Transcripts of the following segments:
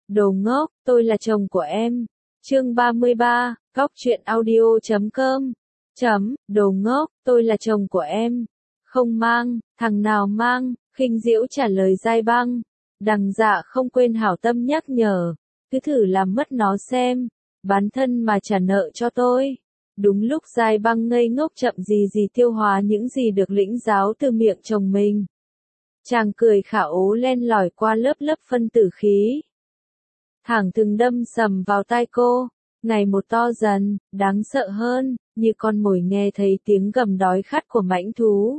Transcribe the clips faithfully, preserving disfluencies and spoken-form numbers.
Đồ ngốc, tôi là chồng của em. Chương ba mươi ba, Cóc truyện audio chấm com. Chấm, đồ ngốc, tôi là chồng của em. Không mang, thằng nào mang, khinh diễu trả lời Giai Băng. Đằng Dạ không quên hảo tâm nhắc nhở, cứ thử làm mất nó xem, bán thân mà trả nợ cho tôi. Đúng lúc Giai Băng ngây ngốc chậm gì gì tiêu hóa những gì được lĩnh giáo từ miệng chồng mình. Chàng cười khả ố len lỏi qua lớp lớp phân tử khí. Thẳng thừng đâm sầm vào tai cô, ngày một to dần, đáng sợ hơn, như con mồi nghe thấy tiếng gầm đói khát của mãnh thú.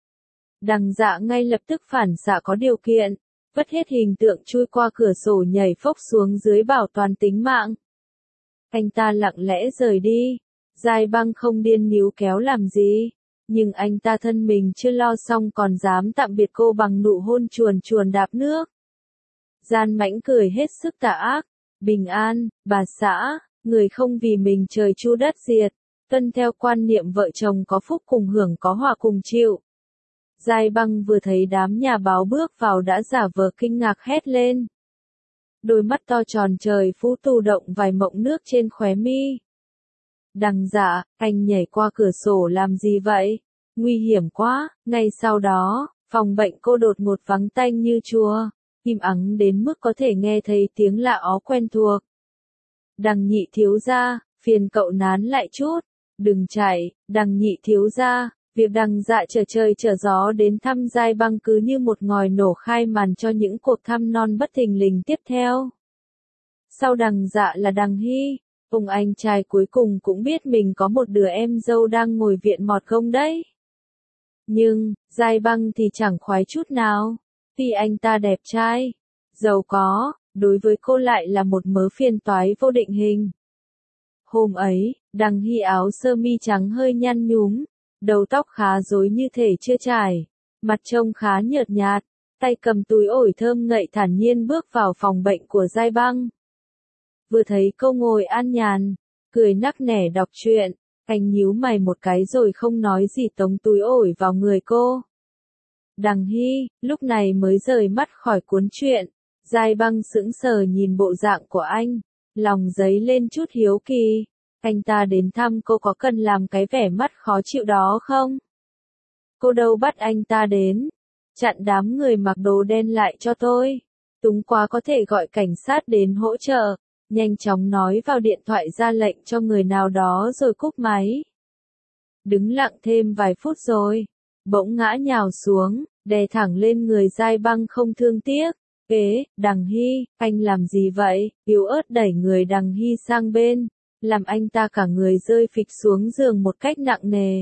Đằng Dạ ngay lập tức phản xạ có điều kiện, vất hết hình tượng chui qua cửa sổ nhảy phốc xuống dưới bảo toàn tính mạng. Anh ta lặng lẽ rời đi, Giai Băng không điên níu kéo làm gì, nhưng anh ta thân mình chưa lo xong còn dám tạm biệt cô bằng nụ hôn chuồn chuồn đạp nước. Gian Mãnh cười hết sức tà ác, bình an, bà xã, người không vì mình trời chu đất diệt, tuân theo quan niệm vợ chồng có phúc cùng hưởng có họa cùng chịu. Giai Băng vừa thấy đám nhà báo bước vào đã giả vờ kinh ngạc hét lên. Đôi mắt to tròn trời phú tù động vài mộng nước trên khóe mi. Đằng Dạ, anh nhảy qua cửa sổ làm gì vậy? Nguy hiểm quá. Ngay sau đó, phòng bệnh cô đột ngột vắng tanh như chùa, im ắng đến mức có thể nghe thấy tiếng lạ ó quen thuộc. Đằng Nhị thiếu gia, phiền cậu nán lại chút, đừng chạy. Đằng Nhị thiếu gia, việc Đằng Dạ trở trời trở gió đến thăm Giai Băng cứ như một ngòi nổ khai màn cho những cuộc thăm non bất thình lình tiếp theo. Sau Đằng Dạ là Đằng Hy, ông anh trai cuối cùng cũng biết mình có một đứa em dâu đang ngồi viện mọt công đấy. Nhưng, Giai Băng thì chẳng khoái chút nào, vì anh ta đẹp trai, giàu có, đối với cô lại là một mớ phiền toái vô định hình. Hôm ấy, Đằng Hy áo sơ mi trắng hơi nhăn nhúm, đầu tóc khá rối như thể chưa trải, mặt trông khá nhợt nhạt, tay cầm túi ổi thơm ngậy thản nhiên bước vào phòng bệnh của Giai Băng. Vừa thấy cô ngồi an nhàn, cười nắc nẻ đọc truyện, anh nhíu mày một cái rồi không nói gì tống túi ổi vào người cô. Đằng Hy, lúc này mới rời mắt khỏi cuốn truyện, Giai Băng sững sờ nhìn bộ dạng của anh, lòng dấy lên chút hiếu kỳ, anh ta đến thăm cô có cần làm cái vẻ mắt khó chịu đó không? Cô đâu bắt anh ta đến, chặn đám người mặc đồ đen lại cho tôi, túng quá có thể gọi cảnh sát đến hỗ trợ. Nhanh chóng nói vào điện thoại ra lệnh cho người nào đó rồi cúp máy. Đứng lặng thêm vài phút rồi, bỗng ngã nhào xuống, đè thẳng lên người Giai Băng không thương tiếc. Ế, Đằng Hy, anh làm gì vậy? Yếu ớt đẩy người Đằng Hy sang bên, làm anh ta cả người rơi phịch xuống giường một cách nặng nề.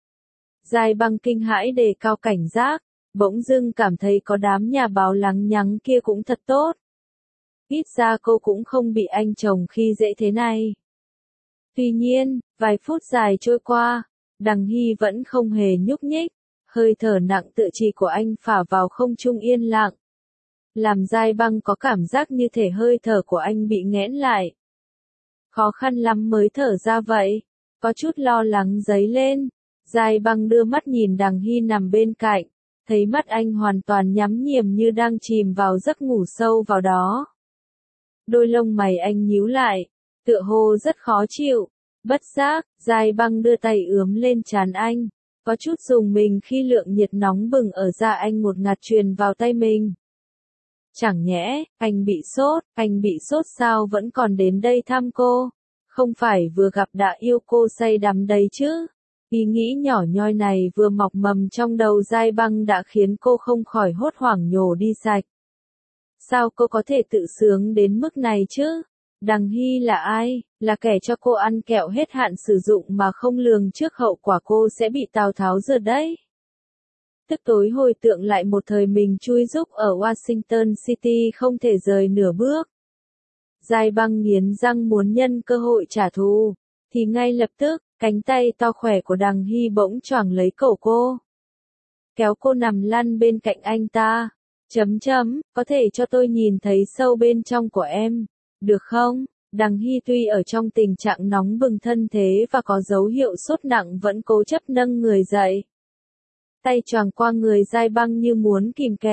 Giai Băng kinh hãi đề cao cảnh giác, bỗng dưng cảm thấy có đám nhà báo lằng nhằng kia cũng thật tốt. Ít ra cô cũng không bị anh chồng khi dễ thế này. Tuy nhiên, vài phút dài trôi qua, Đằng Hy vẫn không hề nhúc nhích, hơi thở nặng tự trì của anh phả vào không trung yên lặng. Làm Giai Băng có cảm giác như thể hơi thở của anh bị nghẽn lại. Khó khăn lắm mới thở ra vậy, có chút lo lắng dấy lên. Giai Băng đưa mắt nhìn Đằng Hy nằm bên cạnh, thấy mắt anh hoàn toàn nhắm nghiền như đang chìm vào giấc ngủ sâu vào đó. Đôi lông mày anh nhíu lại, tựa hồ rất khó chịu. Bất giác, Giai Băng đưa tay ướm lên trán anh, có chút rùng mình khi lượng nhiệt nóng bừng ở da anh ngột ngạt truyền vào tay mình. Chẳng nhẽ, anh bị sốt, anh bị sốt sao vẫn còn đến đây thăm cô? Không phải vừa gặp đã yêu cô say đắm đấy chứ? Ý nghĩ nhỏ nhoi này vừa mọc mầm trong đầu Giai Băng đã khiến cô không khỏi hốt hoảng nhổ đi sạch. Sao cô có thể tự sướng đến mức này chứ? Đằng Hy là ai? Là kẻ cho cô ăn kẹo hết hạn sử dụng mà không lường trước hậu quả cô sẽ bị Tào Tháo rượt đấy. Tức tối hồi tượng lại một thời mình chui rúc ở Washington City không thể rời nửa bước. Giai Băng nghiến răng muốn nhân cơ hội trả thù, thì ngay lập tức, cánh tay to khỏe của Đằng Hy bỗng choàng lấy cổ cô. Kéo cô nằm lăn bên cạnh anh ta. Chấm chấm, có thể cho tôi nhìn thấy sâu bên trong của em, được không? Đằng Hy tuy ở trong tình trạng nóng bừng thân thế và có dấu hiệu sốt nặng vẫn cố chấp nâng người dậy. Tay choàng qua người Giai Băng như muốn kìm kẹp,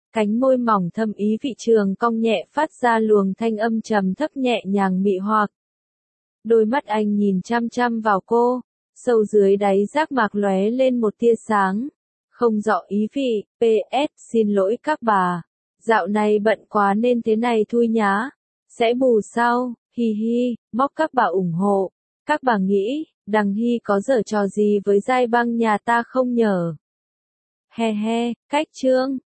cánh môi mỏng thâm ý vị trường cong nhẹ phát ra luồng thanh âm trầm thấp nhẹ nhàng mị hoặc. Đôi mắt anh nhìn chăm chăm vào cô, sâu dưới đáy giác mạc lóe lên một tia sáng. Không rõ ý vị, pê ét xin lỗi các bà. Dạo này bận quá nên thế này thôi nhá. Sẽ bù sau, hi hi, móc các bà ủng hộ. Các bà nghĩ, đằng Hy có giở trò gì với giai băng nhà ta không nhở? He he, cách chương.